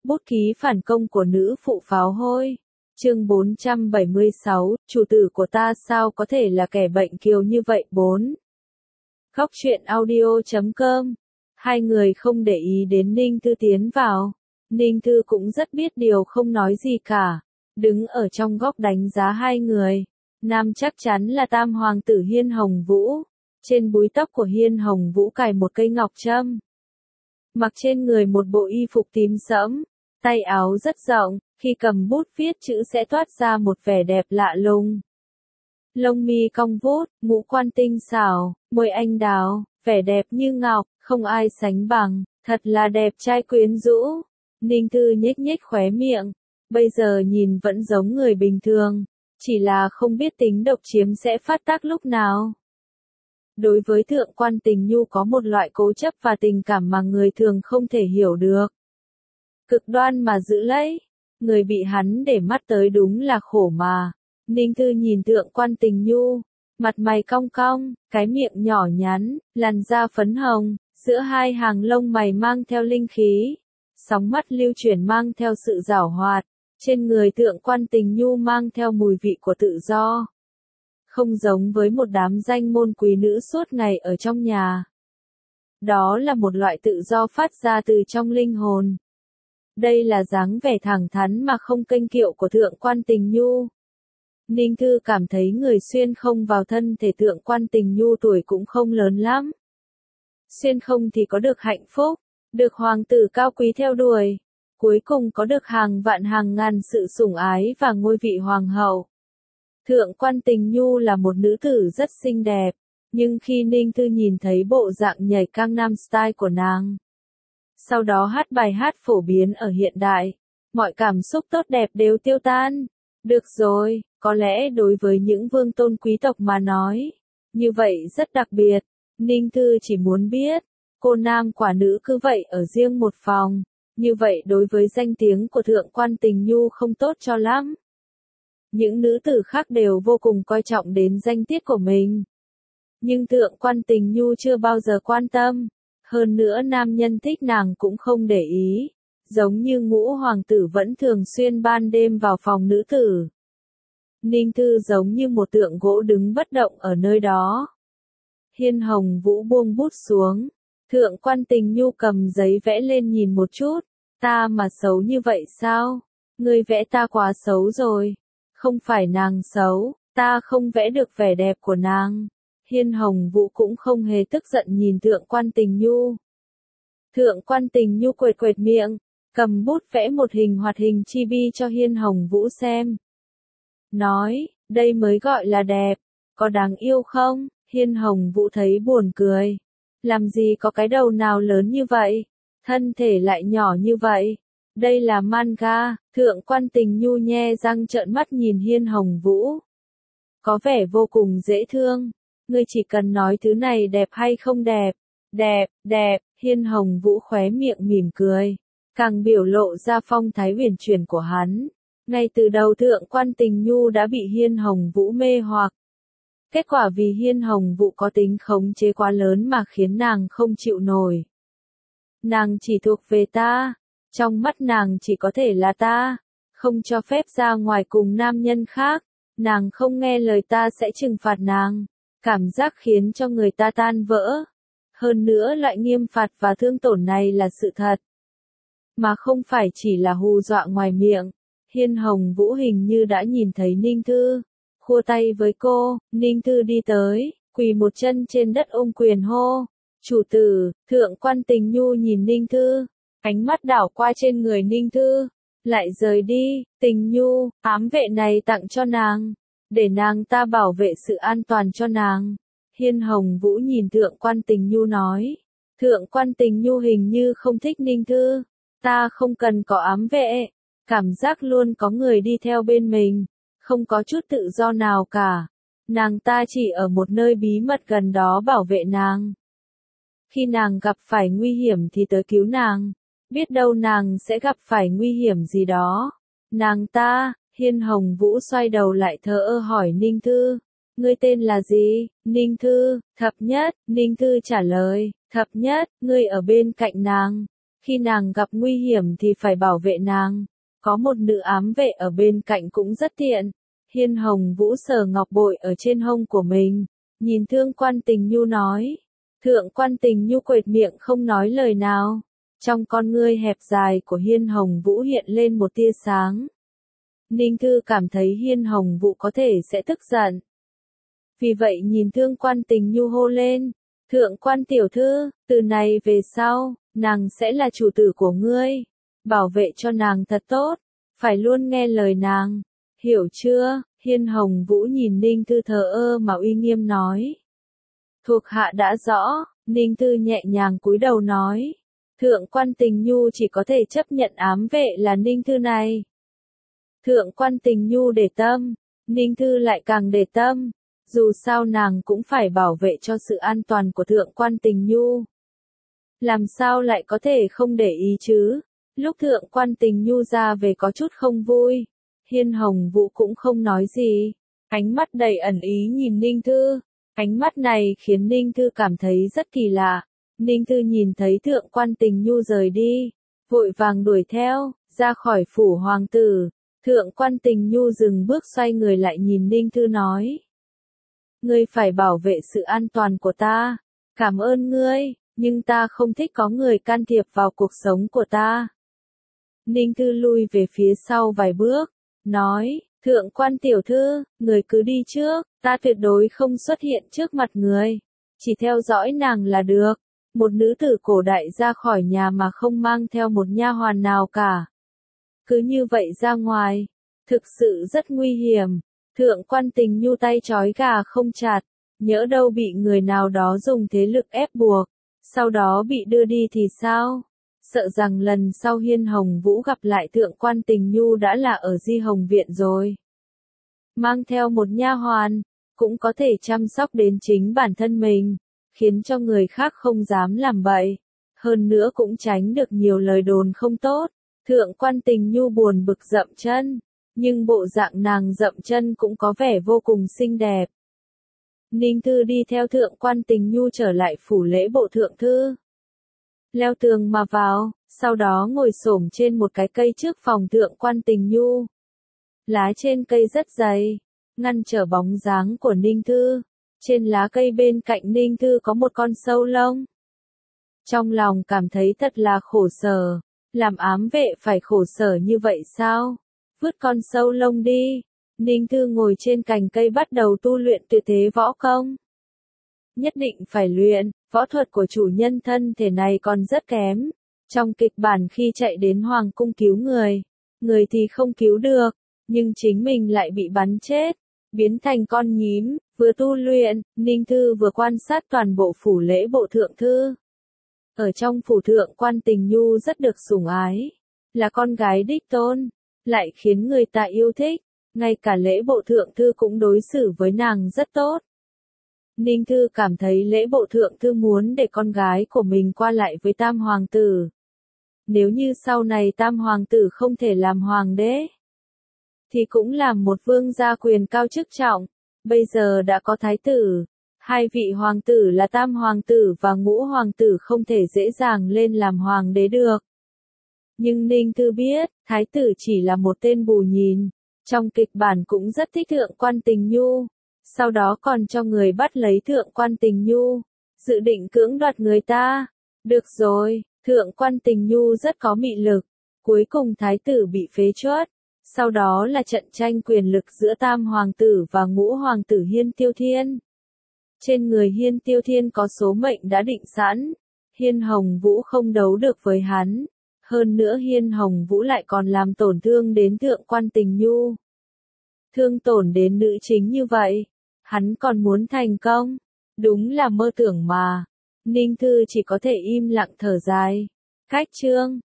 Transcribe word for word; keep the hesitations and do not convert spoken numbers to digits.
Bút ký phản công của nữ phụ pháo hôi. Chương bốn trăm bảy mươi sáu, chủ tử của ta sao có thể là kẻ bệnh kiều như vậy bốn. Góc truyện audio chấm com. Hai người không để ý đến Ninh Thư tiến vào. Ninh Thư cũng rất biết điều không nói gì cả. Đứng ở trong góc đánh giá hai người. Nam chắc chắn là tam hoàng tử Hiên Hồng Vũ. Trên búi tóc của Hiên Hồng Vũ cài một cây ngọc trâm. Mặc trên người một bộ y phục tím sẫm. Tay áo rất rộng, khi cầm bút viết chữ sẽ toát ra một vẻ đẹp lạ lùng. Lông mi cong vút, ngũ quan tinh xảo, môi anh đào, vẻ đẹp như ngọc, không ai sánh bằng, thật là đẹp trai quyến rũ. Ninh Thư nhếch nhếch khóe miệng, bây giờ nhìn vẫn giống người bình thường, chỉ là không biết tính độc chiếm sẽ phát tác lúc nào. Đối với Thượng quan Tình Nhu có một loại cố chấp và tình cảm mà người thường không thể hiểu được. Cực đoan mà giữ lấy, người bị hắn để mắt tới đúng là khổ mà. Ninh Thư nhìn Thượng quan Tình Nhu, mặt mày cong cong, cái miệng nhỏ nhắn, làn da phấn hồng, giữa hai hàng lông mày mang theo linh khí, sóng mắt lưu chuyển mang theo sự giảo hoạt, trên người Thượng quan Tình Nhu mang theo mùi vị của tự do. Không giống với một đám danh môn quý nữ suốt ngày ở trong nhà. Đó là một loại tự do phát ra từ trong linh hồn. Đây là dáng vẻ thẳng thắn mà không kênh kiệu của Thượng quan Tình Nhu. Ninh Thư cảm thấy người xuyên không vào thân thể Thượng quan Tình Nhu tuổi cũng không lớn lắm. Xuyên không thì có được hạnh phúc, được hoàng tử cao quý theo đuổi, cuối cùng có được hàng vạn hàng ngàn sự sủng ái và ngôi vị hoàng hậu. Thượng quan Tình Nhu là một nữ tử rất xinh đẹp, nhưng khi Ninh Thư nhìn thấy bộ dạng nhảy Gangnam Style của nàng, sau đó hát bài hát phổ biến ở hiện đại, mọi cảm xúc tốt đẹp đều tiêu tan. Được rồi, có lẽ đối với những vương tôn quý tộc mà nói, như vậy rất đặc biệt. Ninh Thư chỉ muốn biết, cô nam quả nữ cứ vậy ở riêng một phòng, như vậy đối với danh tiếng của Thượng quan Tình Nhu không tốt cho lắm. Những nữ tử khác đều vô cùng coi trọng đến danh tiết của mình. Nhưng Thượng quan Tình Nhu chưa bao giờ quan tâm. Hơn nữa nam nhân thích nàng cũng không để ý. Giống như ngũ hoàng tử vẫn thường xuyên ban đêm vào phòng nữ tử. Ninh Thư giống như một tượng gỗ đứng bất động ở nơi đó. Hiên Hồng Vũ buông bút xuống. Thượng quan Tình Nhu cầm giấy vẽ lên nhìn một chút. Ta mà xấu như vậy sao? Ngươi vẽ ta quá xấu rồi. Không phải nàng xấu, ta không vẽ được vẻ đẹp của nàng. Hiên Hồng Vũ cũng không hề tức giận nhìn Thượng quan Tình Nhu. Thượng quan Tình Nhu quệt quệt miệng, cầm bút vẽ một hình hoạt hình chibi cho Hiên Hồng Vũ xem. Nói, đây mới gọi là đẹp, có đáng yêu không? Hiên Hồng Vũ thấy buồn cười. Làm gì có cái đầu nào lớn như vậy, thân thể lại nhỏ như vậy. Đây là manga. Thượng quan Tình Nhu nhe răng trợn mắt nhìn Hiên Hồng Vũ. Có vẻ vô cùng dễ thương. Ngươi chỉ cần nói thứ này đẹp hay không đẹp. Đẹp, đẹp. Hiên Hồng Vũ khóe miệng mỉm cười. Càng biểu lộ ra phong thái huyền chuyển của hắn. Ngay từ đầu Thượng quan Tình Nhu đã bị Hiên Hồng Vũ mê hoặc. Kết quả vì Hiên Hồng Vũ có tính khống chế quá lớn mà khiến nàng không chịu nổi. Nàng chỉ thuộc về ta. Trong mắt nàng chỉ có thể là ta, không cho phép ra ngoài cùng nam nhân khác, nàng không nghe lời ta sẽ trừng phạt nàng, cảm giác khiến cho người ta tan vỡ. Hơn nữa loại nghiêm phạt và thương tổn này là sự thật, mà không phải chỉ là hù dọa ngoài miệng. Hiên Hồng Vũ hình như đã nhìn thấy Ninh Thư, khua tay với cô. Ninh Thư đi tới, quỳ một chân trên đất ôm quyền hô, chủ tử. Thượng quan Tình Nhu nhìn Ninh Thư. Ánh mắt đảo qua trên người Ninh Thư, lại rời đi. Tình Nhu, ám vệ này tặng cho nàng, để nàng ta bảo vệ sự an toàn cho nàng. Hiên Hồng Vũ nhìn Thượng quan Tình Nhu nói. Thượng quan Tình Nhu hình như không thích Ninh Thư. Ta không cần có ám vệ, cảm giác luôn có người đi theo bên mình, không có chút tự do nào cả. Nàng ta chỉ ở một nơi bí mật gần đó bảo vệ nàng. Khi nàng gặp phải nguy hiểm thì tới cứu nàng. Biết đâu nàng sẽ gặp phải nguy hiểm gì đó. Nàng ta. Hiên Hồng Vũ xoay đầu lại thờ ơ hỏi Ninh Thư. Ngươi tên là gì? Ninh Thư. Thập Nhất. Ninh Thư trả lời. Thập Nhất, ngươi ở bên cạnh nàng. Khi nàng gặp nguy hiểm thì phải bảo vệ nàng. Có một nữ ám vệ ở bên cạnh cũng rất tiện. Hiên Hồng Vũ sờ ngọc bội ở trên hông của mình. Nhìn Thượng Quan Tình Nhu nói. Thượng Quan Tình Nhu quệt miệng không nói lời nào. Trong con ngươi hẹp dài của Hiên Hồng Vũ hiện lên một tia sáng. Ninh Thư cảm thấy Hiên Hồng Vũ có thể sẽ tức giận. Vì vậy nhìn Thượng Quan Tình Nhu hô lên. Thượng Quan tiểu thư, từ này về sau, nàng sẽ là chủ tử của ngươi. Bảo vệ cho nàng thật tốt. Phải luôn nghe lời nàng. Hiểu chưa? Hiên Hồng Vũ nhìn Ninh Thư thờ ơ mà uy nghiêm nói. Thuộc hạ đã rõ. Ninh Thư nhẹ nhàng cúi đầu nói. Thượng Quan Tình Nhu chỉ có thể chấp nhận ám vệ là Ninh Thư này. Thượng Quan Tình Nhu để tâm. Ninh Thư lại càng để tâm. Dù sao nàng cũng phải bảo vệ cho sự an toàn của Thượng Quan Tình Nhu. Làm sao lại có thể không để ý chứ? Lúc Thượng Quan Tình Nhu ra về có chút không vui. Hiên Hồng Vũ cũng không nói gì. Ánh mắt đầy ẩn ý nhìn Ninh Thư. Ánh mắt này khiến Ninh Thư cảm thấy rất kỳ lạ. Ninh Thư nhìn thấy Thượng Quan Tình Nhu rời đi. Vội vàng đuổi theo, ra khỏi phủ hoàng tử. Thượng Quan Tình Nhu dừng bước xoay người lại nhìn Ninh Thư nói. Ngươi phải bảo vệ sự an toàn của ta. Cảm ơn ngươi, nhưng ta không thích có người can thiệp vào cuộc sống của ta. Ninh Thư lui về phía sau vài bước, nói, Thượng Quan tiểu thư, người cứ đi trước, ta tuyệt đối không xuất hiện trước mặt người. Chỉ theo dõi nàng là được. Một nữ tử cổ đại ra khỏi nhà mà không mang theo một nha hoàn nào cả. Cứ như vậy ra ngoài, thực sự rất nguy hiểm. Thượng Quan Tình Nhu tay trói gà không chặt, nhỡ đâu bị người nào đó dùng thế lực ép buộc, sau đó bị đưa đi thì sao? Sợ rằng lần sau Hiên Hồng Vũ gặp lại Thượng Quan Tình Nhu đã là ở Di Hồng Viện rồi. Mang theo một nha hoàn, cũng có thể chăm sóc đến chính bản thân mình, khiến cho người khác không dám làm bậy. Hơn nữa cũng tránh được nhiều lời đồn không tốt. Thượng Quan Tình Nhu buồn bực dậm chân, nhưng bộ dạng nàng dậm chân cũng có vẻ vô cùng xinh đẹp. Ninh Thư đi theo Thượng Quan Tình Nhu trở lại phủ lễ bộ thượng thư. Leo tường mà vào, sau đó ngồi xổm trên một cái cây trước phòng Thượng Quan Tình Nhu. Lá trên cây rất dày, ngăn trở bóng dáng của Ninh Thư. Trên lá cây bên cạnh Ninh Thư có một con sâu lông. Trong lòng cảm thấy thật là khổ sở. Làm ám vệ phải khổ sở như vậy sao? Vứt con sâu lông đi. Ninh Thư ngồi trên cành cây bắt đầu tu luyện tuyệt thế võ công. Nhất định phải luyện, võ thuật của chủ nhân thân thể này còn rất kém. Trong kịch bản khi chạy đến hoàng cung cứu người, người thì không cứu được, nhưng chính mình lại bị bắn chết, biến thành con nhím. Vừa tu luyện, Ninh Thư vừa quan sát toàn bộ phủ lễ bộ thượng thư. Ở trong phủ Thượng Quan Tình Nhu rất được sủng ái, là con gái đích tôn, lại khiến người ta yêu thích, ngay cả lễ bộ thượng thư cũng đối xử với nàng rất tốt. Ninh Thư cảm thấy lễ bộ thượng thư muốn để con gái của mình qua lại với Tam Hoàng tử. Nếu như sau này Tam Hoàng tử không thể làm hoàng đế, thì cũng làm một vương gia quyền cao chức trọng. Bây giờ đã có thái tử, hai vị hoàng tử là Tam Hoàng tử và Ngũ Hoàng tử không thể dễ dàng lên làm hoàng đế được. Nhưng Ninh Thư biết, thái tử chỉ là một tên bù nhìn, trong kịch bản cũng rất thích Thượng Quan Tình Nhu, sau đó còn cho người bắt lấy Thượng Quan Tình Nhu, dự định cưỡng đoạt người ta. Được rồi, Thượng Quan Tình Nhu rất có mị lực, cuối cùng thái tử bị phế truất. Sau đó là trận tranh quyền lực giữa Tam Hoàng tử và Ngũ Hoàng tử Hiên Tiêu Thiên. Trên người Hiên Tiêu Thiên có số mệnh đã định sẵn. Hiên Hồng Vũ không đấu được với hắn. Hơn nữa Hiên Hồng Vũ lại còn làm tổn thương đến Thượng Quan Tình Nhu. Thương tổn đến nữ chính như vậy, hắn còn muốn thành công. Đúng là mơ tưởng mà. Ninh Thư chỉ có thể im lặng thở dài. Cách chương